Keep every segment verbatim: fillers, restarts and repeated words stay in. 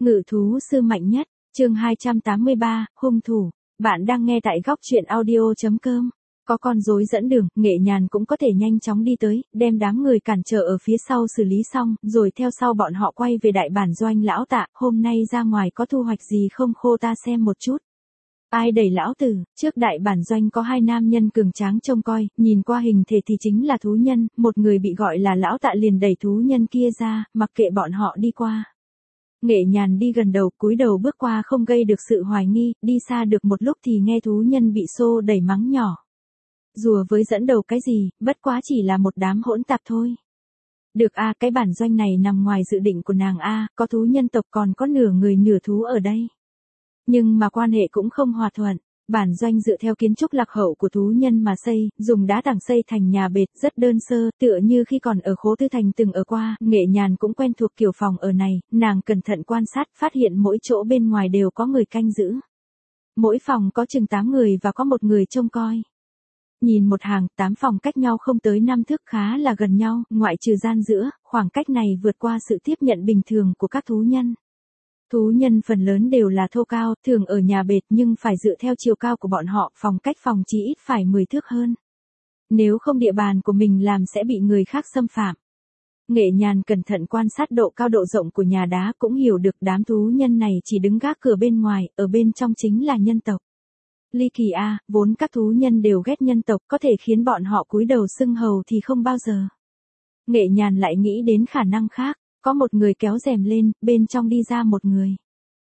Ngự thú sư mạnh nhất, chương hai trăm tám mươi ba, hung thủ. Bạn đang nghe tại góc truyện audio.com. Có con rối dẫn đường, Nghệ Nhàn cũng có thể nhanh chóng đi tới, đem đám người cản trở ở phía sau xử lý xong, rồi theo sau bọn họ quay về đại bản doanh. Lão Tạ, hôm nay ra ngoài có thu hoạch gì không, khô ta xem một chút. Ai đẩy lão tử? Trước đại bản doanh có hai nam nhân cường tráng trông coi, nhìn qua hình thể thì chính là thú nhân, một người bị gọi là Lão Tạ liền đẩy thú nhân kia ra, mặc kệ bọn họ đi qua. Nghệ Nhàn đi gần đầu, cúi đầu bước qua không gây được sự hoài nghi, đi xa được một lúc thì nghe thú nhân bị xô đẩy mắng nhỏ. Rùa với dẫn đầu cái gì, bất quá chỉ là một đám hỗn tạp thôi. Được a, cái bản doanh này nằm ngoài dự định của nàng a, có thú nhân tộc còn có nửa người nửa thú ở đây. Nhưng mà quan hệ cũng không hòa thuận. Bản doanh dựa theo kiến trúc lạc hậu của thú nhân mà xây, dùng đá tảng xây thành nhà bệt rất đơn sơ, tựa như khi còn ở Khố Tư Thành từng ở qua. Nghệ Nhàn cũng quen thuộc kiểu phòng ở này, nàng cẩn thận quan sát, phát hiện mỗi chỗ bên ngoài đều có người canh giữ. Mỗi phòng có chừng tám người và có một người trông coi. Nhìn một hàng, tám phòng cách nhau không tới năm thước, khá là gần nhau, ngoại trừ gian giữa, khoảng cách này vượt qua sự tiếp nhận bình thường của các thú nhân. Thú nhân phần lớn đều là thô cao, thường ở nhà bệt nhưng phải dựa theo chiều cao của bọn họ, phòng cách phòng chí ít phải mười thước hơn. Nếu không địa bàn của mình làm sẽ bị người khác xâm phạm. Nghệ Nhàn cẩn thận quan sát độ cao độ rộng của nhà đá cũng hiểu được đám thú nhân này chỉ đứng gác cửa bên ngoài, ở bên trong chính là nhân tộc. Ly kỳ a, vốn các thú nhân đều ghét nhân tộc, có thể khiến bọn họ cúi đầu xưng hầu thì không bao giờ. Nghệ Nhàn lại nghĩ đến khả năng khác. Có một người kéo rèm lên, bên trong đi ra một người.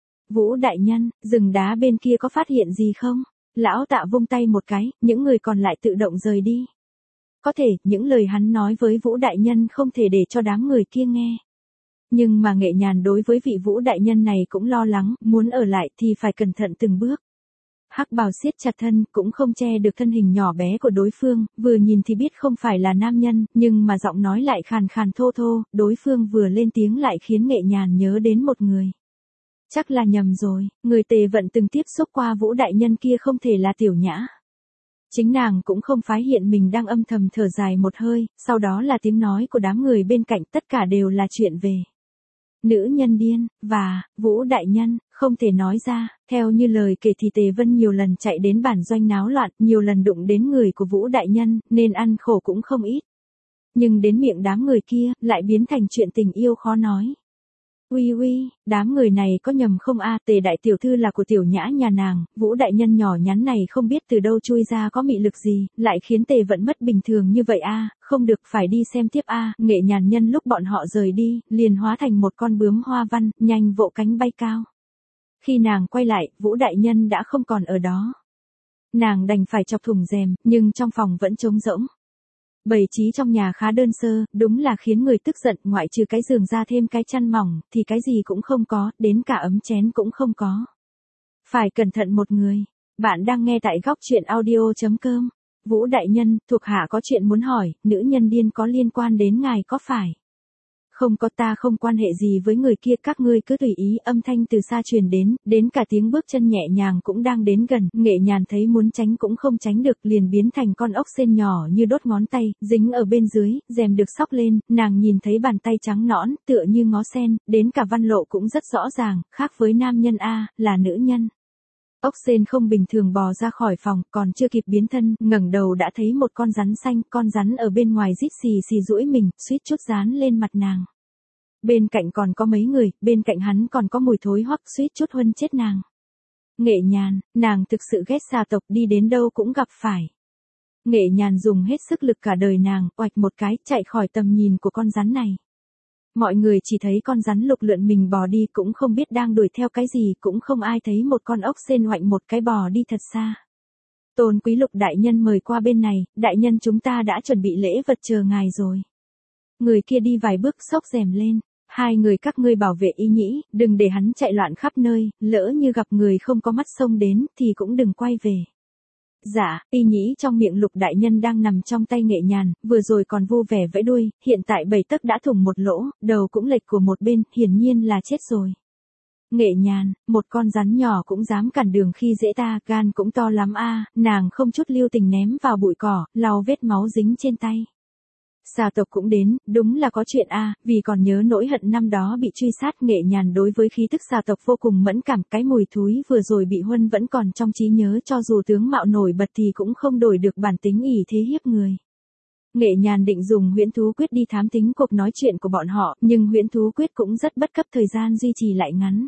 Vũ đại nhân, rừng đá bên kia có phát hiện gì không? Lão Tạ vung tay một cái, những người còn lại tự động rời đi. Có thể, những lời hắn nói với Vũ đại nhân không thể để cho đám người kia nghe. Nhưng mà Nghệ Nhàn đối với vị Vũ đại nhân này cũng lo lắng, muốn ở lại thì phải cẩn thận từng bước. Hắc bào siết chặt thân, cũng không che được thân hình nhỏ bé của đối phương, vừa nhìn thì biết không phải là nam nhân, nhưng mà giọng nói lại khàn khàn thô thô, đối phương vừa lên tiếng lại khiến Nghệ Nhàn nhớ đến một người. Chắc là nhầm rồi, người Tề Vận từng tiếp xúc qua Vũ đại nhân kia không thể là Tiểu Nhã. Chính nàng cũng không phái hiện mình đang âm thầm thở dài một hơi, sau đó là tiếng nói của đám người bên cạnh, tất cả đều là chuyện về nữ nhân điên, và, Vũ đại nhân, không thể nói ra. Theo như lời kể thì Tề Vân nhiều lần chạy đến bản doanh náo loạn, nhiều lần đụng đến người của Vũ đại nhân, nên ăn khổ cũng không ít. Nhưng đến miệng đám người kia, lại biến thành chuyện tình yêu khó nói. Uy uy, đám người này có nhầm không a? Tề đại tiểu thư là của Tiểu Nhã nhà nàng, Vũ đại nhân nhỏ nhắn này không biết từ đâu chui ra có mị lực gì, lại khiến Tề Vận mất bình thường như vậy a, không được, phải đi xem tiếp a. Nghệ Nhàn nhân lúc bọn họ rời đi, liền hóa thành một con bướm hoa văn, nhanh vỗ cánh bay cao. Khi nàng quay lại, Vũ đại nhân đã không còn ở đó. Nàng đành phải chọc thủng rèm, nhưng trong phòng vẫn trống rỗng. Bày trí trong nhà khá đơn sơ, đúng là khiến người tức giận, ngoại trừ cái giường ra thêm cái chăn mỏng, thì cái gì cũng không có, đến cả ấm chén cũng không có. Phải cẩn thận một người. Bạn đang nghe tại góc truyện audio.com. Vũ đại nhân, thuộc hạ có chuyện muốn hỏi, nữ nhân điên có liên quan đến ngài có phải? Không có, ta không quan hệ gì với người kia, các ngươi cứ tùy ý. Âm thanh từ xa truyền đến, đến cả tiếng bước chân nhẹ nhàng cũng đang đến gần. Nghệ Nhàn thấy muốn tránh cũng không tránh được, liền biến thành con ốc sên nhỏ như đốt ngón tay, dính ở bên dưới, rèm được xốc lên, nàng nhìn thấy bàn tay trắng nõn, tựa như ngó sen, đến cả văn lộ cũng rất rõ ràng, khác với nam nhân a, là nữ nhân. Ốc sên không bình thường bò ra khỏi phòng, còn chưa kịp biến thân, ngẩng đầu đã thấy một con rắn xanh, con rắn ở bên ngoài rít xì xì duỗi mình, suýt chút dán lên mặt nàng. Bên cạnh còn có mấy người, bên cạnh hắn còn có mùi thối hoắc, suýt chút huân chết nàng. Nghệ Nhàn, nàng thực sự ghét xà tộc, đi đến đâu cũng gặp phải. Nghệ Nhàn dùng hết sức lực cả đời nàng, oạch một cái, chạy khỏi tầm nhìn của con rắn này. Mọi người chỉ thấy con rắn lục lượn mình bò đi, cũng không biết đang đuổi theo cái gì, cũng không ai thấy một con ốc sên oạnh một cái bò đi thật xa. Tôn quý Lục đại nhân mời qua bên này, đại nhân chúng ta đã chuẩn bị lễ vật chờ ngài rồi. Người kia đi vài bước xốc rèm lên. Hai người các ngươi bảo vệ Y Nhĩ, đừng để hắn chạy loạn khắp nơi, lỡ như gặp người không có mắt xông đến, thì cũng đừng quay về. Dạ, Y Nhĩ trong miệng Lục đại nhân đang nằm trong tay Nghệ Nhàn, vừa rồi còn vui vẻ vẫy đuôi, hiện tại bảy tấc đã thủng một lỗ, đầu cũng lệch của một bên, hiển nhiên là chết rồi. Nghệ Nhàn, một con rắn nhỏ cũng dám cản đường khi dễ ta, gan cũng to lắm a. Nàng không chút lưu tình ném vào bụi cỏ, lau vết máu dính trên tay. Xà tộc cũng đến, đúng là có chuyện a, vì còn nhớ nỗi hận năm đó bị truy sát. Nghệ Nhàn đối với khí tức xà tộc vô cùng mẫn cảm, cái mùi thúi vừa rồi bị Huân vẫn còn trong trí nhớ, cho dù tướng mạo nổi bật thì cũng không đổi được bản tính ỷ thế hiếp người. Nghệ Nhàn định dùng huyễn thú quyết đi thám tính cuộc nói chuyện của bọn họ, nhưng huyễn thú quyết cũng rất bất cấp, thời gian duy trì lại ngắn.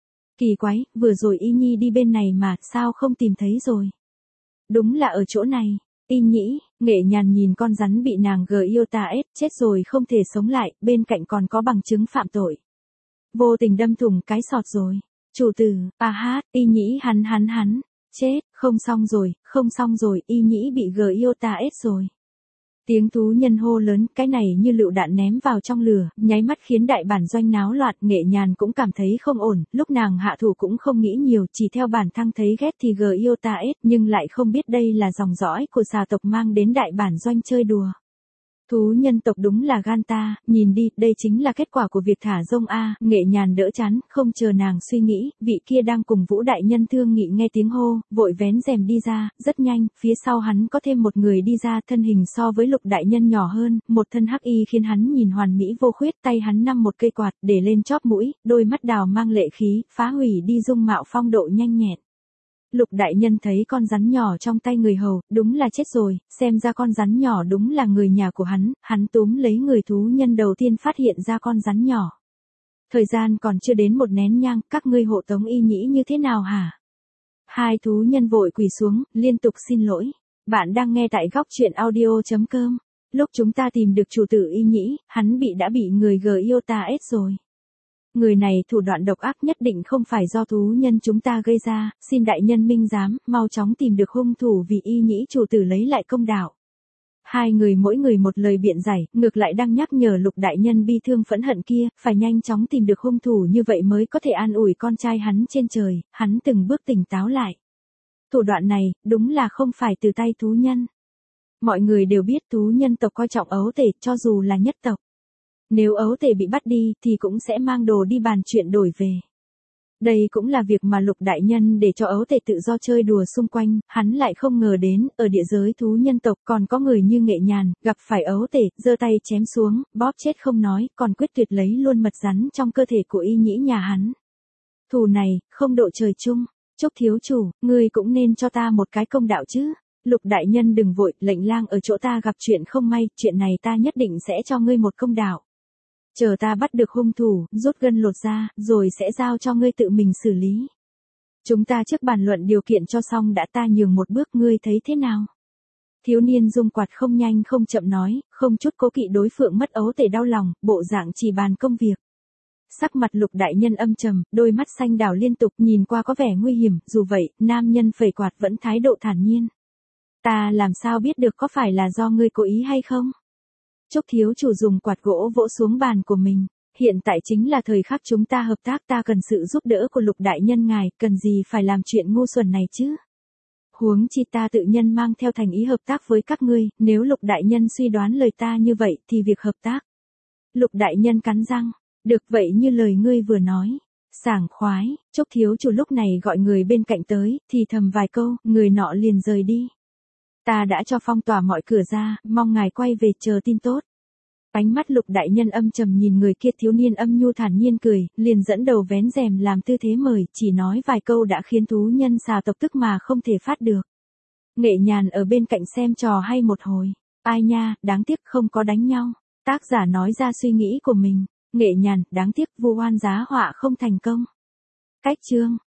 Kỳ quái, vừa rồi Y Nhi đi bên này mà, sao không tìm thấy rồi? Đúng là ở chỗ này. Y Nhĩ, Nghệ Nhàn nhìn con rắn bị nàng gờ yêu ta ết, chết rồi không thể sống lại, bên cạnh còn có bằng chứng phạm tội. Vô tình đâm thủng cái sọt rồi. Chủ tử, à hát, Y Nhĩ hắn hắn hắn, chết, không xong rồi, không xong rồi, Y Nhĩ bị gờ yêu ta ết rồi. Tiếng thú nhân hô lớn, cái này như lựu đạn ném vào trong lửa, nháy mắt khiến đại bản doanh náo loạn. Nghệ Nhàn cũng cảm thấy không ổn, lúc nàng hạ thủ cũng không nghĩ nhiều, chỉ theo bản thăng thấy ghét thì gờ yêu ta ết, nhưng lại không biết đây là dòng dõi của xà tộc mang đến đại bản doanh chơi đùa. Thú nhân tộc đúng là gan ta, nhìn đi, đây chính là kết quả của việc thả rông a. Nghệ Nhàn đỡ chán, không chờ nàng suy nghĩ, vị kia đang cùng Vũ đại nhân thương nghị nghe tiếng hô, vội vén rèm đi ra, rất nhanh, phía sau hắn có thêm một người đi ra, thân hình so với Lục đại nhân nhỏ hơn, một thân hắc y khiến hắn nhìn hoàn mỹ vô khuyết, tay hắn nắm một cây quạt, để lên chóp mũi, đôi mắt đào mang lệ khí, phá hủy đi dung mạo phong độ nhanh nhẹn. Lục đại nhân thấy con rắn nhỏ trong tay người hầu, đúng là chết rồi, xem ra con rắn nhỏ đúng là người nhà của hắn, hắn túm lấy người thú nhân đầu tiên phát hiện ra con rắn nhỏ. Thời gian còn chưa đến một nén nhang, các ngươi hộ tống Y Nhĩ như thế nào hả? Hai thú nhân vội quỳ xuống, liên tục xin lỗi. Bạn đang nghe tại góc truyện audio chấm com. Lúc chúng ta tìm được chủ tử Y Nhĩ, hắn bị đã bị người gờ yêu ta ết rồi. Người này thủ đoạn độc ác nhất định không phải do thú nhân chúng ta gây ra, xin đại nhân minh giám, mau chóng tìm được hung thủ vì Y Nhĩ chủ tử lấy lại công đạo. Hai người mỗi người một lời biện giải, ngược lại đang nhắc nhở Lục đại nhân bi thương phẫn hận kia, phải nhanh chóng tìm được hung thủ như vậy mới có thể an ủi con trai hắn trên trời. Hắn từng bước tỉnh táo lại. Thủ đoạn này, đúng là không phải từ tay thú nhân. Mọi người đều biết thú nhân tộc coi trọng ấu tể, cho dù là nhất tộc. Nếu ấu tể bị bắt đi thì cũng sẽ mang đồ đi bàn chuyện đổi về. Đây cũng là việc mà Lục đại nhân để cho ấu tể tự do chơi đùa xung quanh, hắn lại không ngờ đến, ở địa giới thú nhân tộc còn có người như Nghệ Nhàn, gặp phải ấu tể, giơ tay chém xuống, bóp chết không nói, còn quyết tuyệt lấy luôn mật rắn trong cơ thể của Y Nhĩ nhà hắn. Thù này, không độ trời chung. Chúc thiếu chủ, ngươi cũng nên cho ta một cái công đạo chứ. Lục đại nhân đừng vội, lệnh lang ở chỗ ta gặp chuyện không may, chuyện này ta nhất định sẽ cho ngươi một công đạo. Chờ ta bắt được hung thủ, rút gân lột ra, rồi sẽ giao cho ngươi tự mình xử lý. Chúng ta trước bàn luận điều kiện cho xong đã, ta nhường một bước, ngươi thấy thế nào? Thiếu niên dung quạt không nhanh không chậm nói, không chút cố kỵ đối phượng mất ấu tể đau lòng, bộ dạng chỉ bàn công việc. Sắc mặt Lục đại nhân âm trầm, đôi mắt xanh đảo liên tục, nhìn qua có vẻ nguy hiểm, dù vậy, nam nhân phẩy quạt vẫn thái độ thản nhiên. Ta làm sao biết được có phải là do ngươi cố ý hay không? Chúc thiếu chủ dùng quạt gỗ vỗ xuống bàn của mình. Hiện tại chính là thời khắc chúng ta hợp tác, ta cần sự giúp đỡ của Lục đại nhân ngài, cần gì phải làm chuyện ngu xuẩn này chứ? Huống chi ta tự nhân mang theo thành ý hợp tác với các ngươi, nếu Lục đại nhân suy đoán lời ta như vậy thì việc hợp tác. Lục đại nhân cắn răng, được vậy như lời ngươi vừa nói. Sảng khoái, Chúc thiếu chủ lúc này gọi người bên cạnh tới, thì thầm vài câu, người nọ liền rời đi. Ta đã cho phong tỏa mọi cửa ra, mong ngài quay về chờ tin tốt. Ánh mắt Lục đại nhân âm trầm nhìn người kia, thiếu niên âm nhu thản nhiên cười, liền dẫn đầu vén rèm làm tư thế mời, chỉ nói vài câu đã khiến thú nhân xà tộc tức mà không thể phát được. Nghệ Nhàn ở bên cạnh xem trò hay một hồi. Ai nha, đáng tiếc không có đánh nhau. Tác giả nói ra suy nghĩ của mình. Nghệ Nhàn, đáng tiếc vu oan giá họa không thành công. Cách chương.